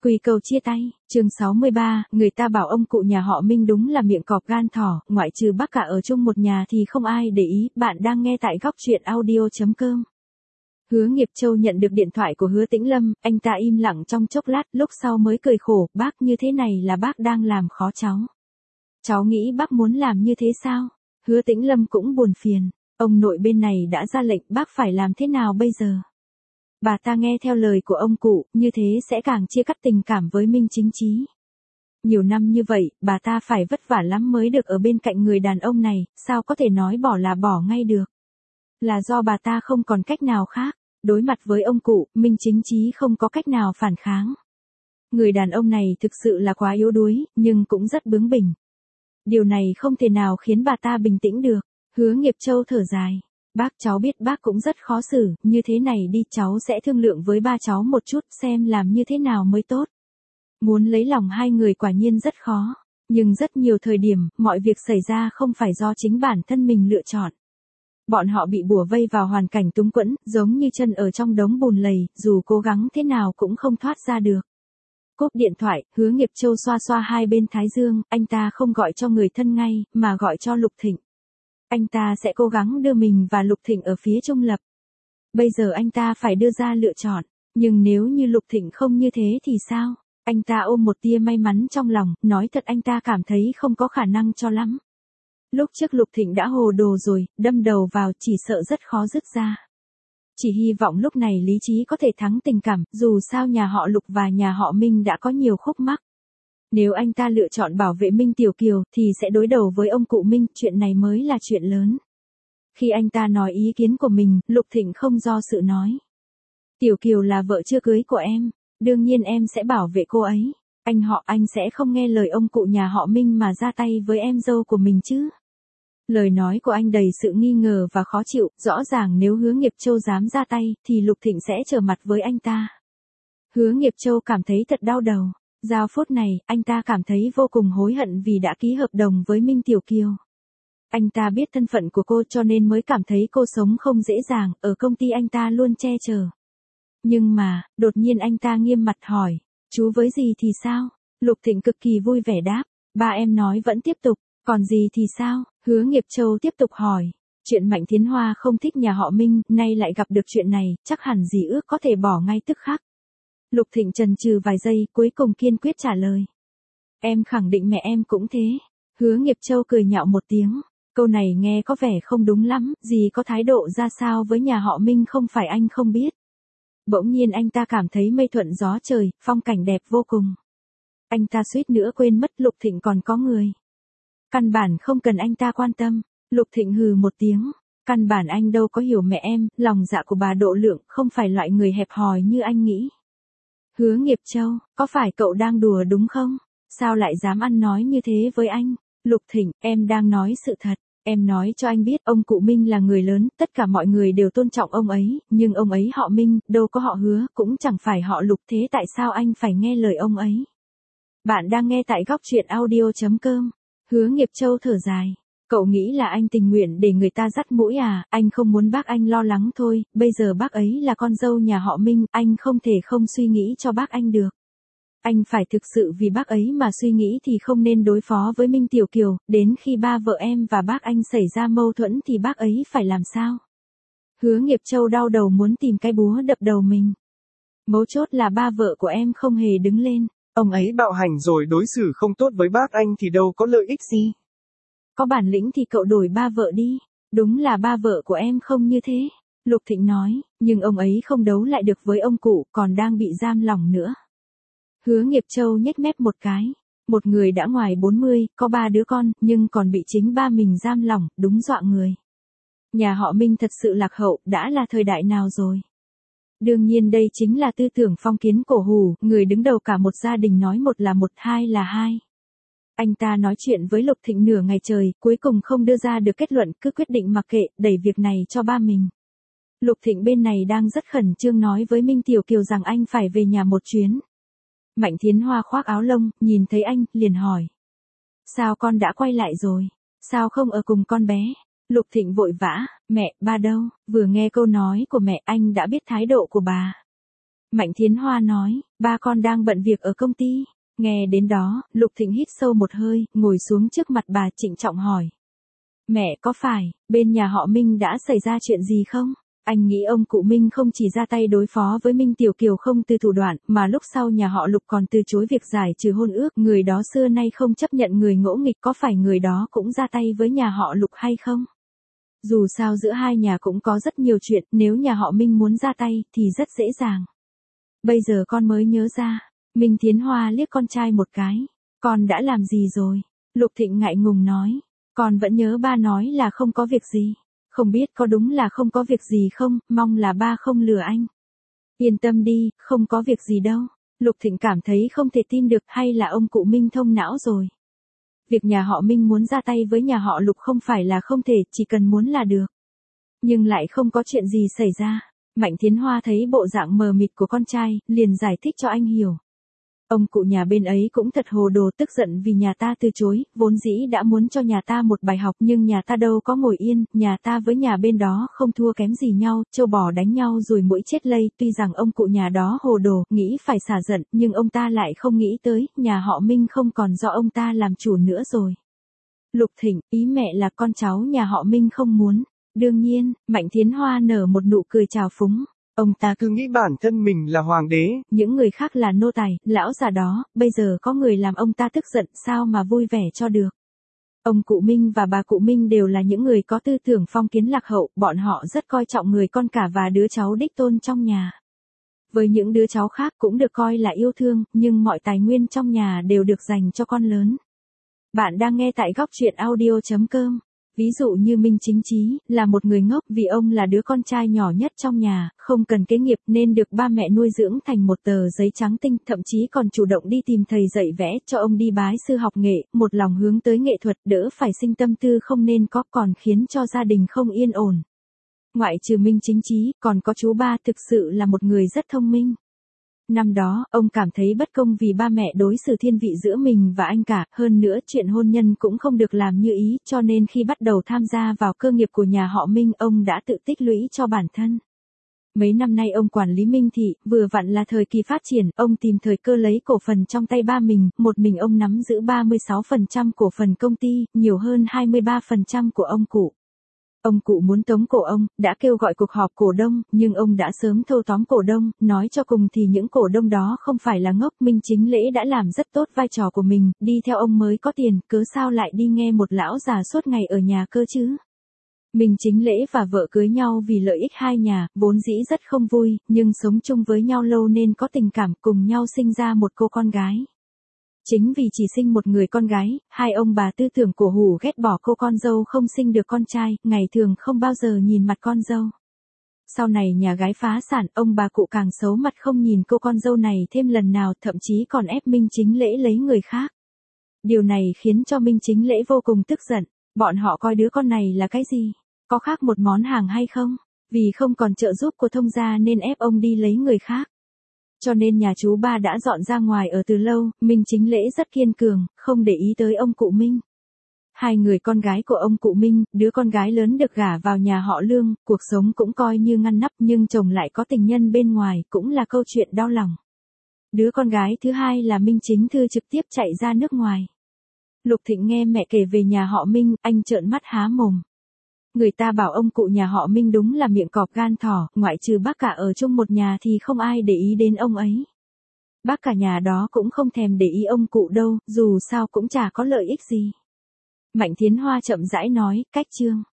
Quy cầu chia tay, chương 63, người ta bảo ông cụ nhà họ Minh đúng là miệng cọp gan thỏ, ngoại trừ bác cả ở chung một nhà thì không ai để ý, bạn đang nghe tại góc truyện audio.com. Hứa Nghiệp Châu nhận được điện thoại của Hứa Tĩnh Lâm, anh ta im lặng trong chốc lát, lúc sau mới cười khổ, bác như thế này là bác đang làm khó cháu. Cháu nghĩ bác muốn làm như thế sao? Hứa Tĩnh Lâm cũng buồn phiền, ông nội bên này đã ra lệnh, bác phải làm thế nào bây giờ? Bà ta nghe theo lời của ông cụ, như thế sẽ càng chia cắt tình cảm với Minh Chính Chí. Nhiều năm như vậy, bà ta phải vất vả lắm mới được ở bên cạnh người đàn ông này, sao có thể nói bỏ là bỏ ngay được. Là do bà ta không còn cách nào khác, đối mặt với ông cụ, Minh Chính Chí không có cách nào phản kháng. Người đàn ông này thực sự là quá yếu đuối, nhưng cũng rất bướng bỉnh. Điều này không thể nào khiến bà ta bình tĩnh được. Hứa Nghiệp Châu thở dài. Bác, cháu biết bác cũng rất khó xử, như thế này đi, cháu sẽ thương lượng với ba cháu một chút xem làm như thế nào mới tốt. Muốn lấy lòng hai người quả nhiên rất khó, nhưng rất nhiều thời điểm, mọi việc xảy ra không phải do chính bản thân mình lựa chọn. Bọn họ bị bủa vây vào hoàn cảnh túng quẫn, giống như chân ở trong đống bùn lầy, dù cố gắng thế nào cũng không thoát ra được. Cúp điện thoại, Hứa Nghiệp Châu xoa xoa hai bên thái dương, anh ta không gọi cho người thân ngay, mà gọi cho Lục Thịnh. Anh ta sẽ cố gắng đưa mình và Lục Thịnh ở phía trung lập. Bây giờ anh ta phải đưa ra lựa chọn, nhưng nếu như Lục Thịnh không như thế thì sao? Anh ta ôm một tia may mắn trong lòng, nói thật anh ta cảm thấy không có khả năng cho lắm. Lúc trước Lục Thịnh đã hồ đồ rồi, đâm đầu vào chỉ sợ rất khó dứt ra. Chỉ hy vọng lúc này lý trí có thể thắng tình cảm, dù sao nhà họ Lục và nhà họ Minh đã có nhiều khúc mắc. Nếu anh ta lựa chọn bảo vệ Minh Tiểu Kiều thì sẽ đối đầu với ông cụ Minh, chuyện này mới là chuyện lớn. Khi anh ta nói ý kiến của mình, Lục Thịnh không do sự nói. Tiểu Kiều là vợ chưa cưới của em, đương nhiên em sẽ bảo vệ cô ấy. Anh sẽ không nghe lời ông cụ nhà họ Minh mà ra tay với em dâu của mình chứ. Lời nói của anh đầy sự nghi ngờ và khó chịu, rõ ràng nếu Hứa Nghiệp Châu dám ra tay thì Lục Thịnh sẽ trở mặt với anh ta. Hứa Nghiệp Châu cảm thấy thật đau đầu. Giờ phút này, anh ta cảm thấy vô cùng hối hận vì đã ký hợp đồng với Minh Tiểu Kiều. Anh ta biết thân phận của cô cho nên mới cảm thấy cô sống không dễ dàng, ở công ty anh ta luôn che chở. Nhưng mà, đột nhiên anh ta nghiêm mặt hỏi, chú với gì thì sao? Lục Thịnh cực kỳ vui vẻ đáp, ba em nói vẫn tiếp tục, còn gì thì sao? Hứa Nghiệp Châu tiếp tục hỏi, chuyện Mạnh Thiến Hoa không thích nhà họ Minh, nay lại gặp được chuyện này, chắc hẳn dì ước có thể bỏ ngay tức khắc. Lục Thịnh chần chừ vài giây, cuối cùng kiên quyết trả lời. Em khẳng định mẹ em cũng thế. Hứa Nghiệp Châu cười nhạo một tiếng. Câu này nghe có vẻ không đúng lắm, dì có thái độ ra sao với nhà họ Minh không phải anh không biết. Bỗng nhiên anh ta cảm thấy mây thuận gió trời, phong cảnh đẹp vô cùng. Anh ta suýt nữa quên mất Lục Thịnh còn có người. Căn bản không cần anh ta quan tâm. Lục Thịnh hừ một tiếng. Căn bản anh đâu có hiểu mẹ em, lòng dạ của bà độ lượng không phải loại người hẹp hòi như anh nghĩ. Hứa Nghiệp Châu, có phải cậu đang đùa đúng không? Sao lại dám ăn nói như thế với anh? Lục Thịnh, em đang nói sự thật. Em nói cho anh biết ông cụ Minh là người lớn, tất cả mọi người đều tôn trọng ông ấy, nhưng ông ấy họ Minh, đâu có họ Hứa, cũng chẳng phải họ Lục, thế tại sao anh phải nghe lời ông ấy? Bạn đang nghe tại góc truyện audio.com. Hứa Nghiệp Châu thở dài. Cậu nghĩ là anh tình nguyện để người ta dắt mũi à? Anh không muốn bác anh lo lắng thôi, bây giờ bác ấy là con dâu nhà họ Minh, anh không thể không suy nghĩ cho bác anh được. Anh phải thực sự vì bác ấy mà suy nghĩ thì không nên đối phó với Minh Tiểu Kiều, đến khi ba vợ em và bác anh xảy ra mâu thuẫn thì bác ấy phải làm sao? Hứa Nghiệp Châu đau đầu muốn tìm cái búa đập đầu mình. Mấu chốt là ba vợ của em không hề đứng lên. Ông ấy bạo hành rồi đối xử không tốt với bác anh thì đâu có lợi ích gì. Có bản lĩnh thì cậu đổi ba vợ đi. Đúng là ba vợ của em không như thế. Lục Thịnh nói, nhưng ông ấy không đấu lại được với ông cụ, còn đang bị giam lỏng nữa. Hứa Nghiệp Châu nhếch mép một cái. Một người đã ngoài 40, có 3 đứa con, nhưng còn bị chính ba mình giam lỏng, đúng dọa người. Nhà họ Minh thật sự lạc hậu, đã là thời đại nào rồi? Đương nhiên đây chính là tư tưởng phong kiến cổ hủ, người đứng đầu cả một gia đình nói một là một, hai là hai. Anh ta nói chuyện với Lục Thịnh nửa ngày trời, cuối cùng không đưa ra được kết luận, cứ quyết định mặc kệ, đẩy việc này cho ba mình. Lục Thịnh bên này đang rất khẩn trương nói với Minh Tiểu Kiều rằng anh phải về nhà một chuyến. Mạnh Thiến Hoa khoác áo lông, nhìn thấy anh, liền hỏi. Sao con đã quay lại rồi? Sao không ở cùng con bé? Lục Thịnh vội vã, mẹ, ba đâu? Vừa nghe câu nói của mẹ anh đã biết thái độ của bà. Mạnh Thiến Hoa nói, ba con đang bận việc ở công ty. Nghe đến đó, Lục Thịnh hít sâu một hơi, ngồi xuống trước mặt bà trịnh trọng hỏi. Mẹ có phải, bên nhà họ Minh đã xảy ra chuyện gì không? Anh nghĩ ông cụ Minh không chỉ ra tay đối phó với Minh Tiểu Kiều không từ thủ đoạn, mà lúc sau nhà họ Lục còn từ chối việc giải trừ hôn ước. Người đó xưa nay không chấp nhận người ngỗ nghịch, có phải người đó cũng ra tay với nhà họ Lục hay không? Dù sao giữa hai nhà cũng có rất nhiều chuyện, nếu nhà họ Minh muốn ra tay thì rất dễ dàng. Bây giờ con mới nhớ ra. Minh Thiến Hoa liếc con trai một cái. Con đã làm gì rồi? Lục Thịnh ngại ngùng nói. Con vẫn nhớ ba nói là không có việc gì. Không biết có đúng là không có việc gì không, mong là ba không lừa anh. Yên tâm đi, không có việc gì đâu. Lục Thịnh cảm thấy không thể tin được, hay là ông cụ Minh thông não rồi. Việc nhà họ Minh muốn ra tay với nhà họ Lục không phải là không thể, chỉ cần muốn là được. Nhưng lại không có chuyện gì xảy ra. Mạnh Thiến Hoa thấy bộ dạng mờ mịt của con trai, liền giải thích cho anh hiểu. Ông cụ nhà bên ấy cũng thật hồ đồ, tức giận vì nhà ta từ chối, vốn dĩ đã muốn cho nhà ta một bài học, nhưng nhà ta đâu có ngồi yên, nhà ta với nhà bên đó không thua kém gì nhau, trâu bò đánh nhau rồi muỗi chết lây. Tuy rằng ông cụ nhà đó hồ đồ, nghĩ phải xả giận, nhưng ông ta lại không nghĩ tới, nhà họ Minh không còn do ông ta làm chủ nữa rồi. Lục Thịnh, ý mẹ là con cháu nhà họ Minh không muốn. Đương nhiên, Mạnh Thiến Hoa nở một nụ cười trào phúng. Ông ta Cứ nghĩ bản thân mình là hoàng đế. Những người khác là nô tài, lão già đó, bây giờ có người làm ông ta tức giận, sao mà vui vẻ cho được. Ông cụ Minh và bà cụ Minh đều là những người có tư tưởng phong kiến lạc hậu, bọn họ rất coi trọng người con cả và đứa cháu đích tôn trong nhà. Với những đứa cháu khác cũng được coi là yêu thương, nhưng mọi tài nguyên trong nhà đều được dành cho con lớn. Bạn đang nghe tại góc truyện audio.com. Ví dụ như Minh Chính Chí, là một người ngốc vì ông là đứa con trai nhỏ nhất trong nhà, không cần kế nghiệp nên được ba mẹ nuôi dưỡng thành một tờ giấy trắng tinh, thậm chí còn chủ động đi tìm thầy dạy vẽ cho ông đi bái sư học nghệ, một lòng hướng tới nghệ thuật, đỡ phải sinh tâm tư không nên có, còn khiến cho gia đình không yên ổn. Ngoại trừ Minh Chính Chí, còn có chú ba thực sự là một người rất thông minh. Năm đó, ông cảm thấy bất công vì ba mẹ đối xử thiên vị giữa mình và anh cả, hơn nữa chuyện hôn nhân cũng không được làm như ý, cho nên khi bắt đầu tham gia vào cơ nghiệp của nhà họ Minh, ông đã tự tích lũy cho bản thân. Mấy năm nay ông quản lý Minh Thị, vừa vặn là thời kỳ phát triển, ông tìm thời cơ lấy cổ phần trong tay ba mình, một mình ông nắm giữ 36% cổ phần công ty, nhiều hơn 23% của ông cụ. Ông cụ muốn tống cổ ông, đã kêu gọi cuộc họp cổ đông, nhưng ông đã sớm thâu tóm cổ đông, nói cho cùng thì những cổ đông đó không phải là ngốc. Minh Chính Lễ đã làm rất tốt vai trò của mình, đi theo ông mới có tiền, cớ sao lại đi nghe một lão già suốt ngày ở nhà cơ chứ. Minh Chính Lễ và vợ cưới nhau vì lợi ích hai nhà, vốn dĩ rất không vui, nhưng sống chung với nhau lâu nên có tình cảm, cùng nhau sinh ra một cô con gái. Chính vì chỉ sinh một người con gái, hai ông bà tư tưởng cổ hủ ghét bỏ cô con dâu không sinh được con trai, ngày thường không bao giờ nhìn mặt con dâu. Sau này nhà gái phá sản, ông bà cụ càng xấu mặt không nhìn cô con dâu này thêm lần nào, thậm chí còn ép Minh Chính Lễ lấy người khác. Điều này khiến cho Minh Chính Lễ vô cùng tức giận, bọn họ coi đứa con này là cái gì? Có khác một món hàng hay không? Vì không còn trợ giúp của thông gia nên ép ông đi lấy người khác. Cho nên nhà chú ba đã dọn ra ngoài ở từ lâu, Minh Chính Lễ rất kiên cường, không để ý tới ông cụ Minh. Hai người con gái của ông cụ Minh, đứa con gái lớn được gả vào nhà họ Lương, cuộc sống cũng coi như ngăn nắp, nhưng chồng lại có tình nhân bên ngoài, cũng là câu chuyện đau lòng. Đứa con gái thứ hai là Minh Chính Thư trực tiếp chạy ra nước ngoài. Lục Thịnh nghe mẹ kể về nhà họ Minh, anh trợn mắt há mồm. Người ta bảo ông cụ nhà họ Minh đúng là miệng cọp gan thỏ, ngoại trừ bác cả ở chung một nhà thì không ai để ý đến ông ấy. Bác cả nhà đó cũng không thèm để ý ông cụ đâu, dù sao cũng chả có lợi ích gì. Mạnh Thiến Hoa chậm rãi nói, cách chương.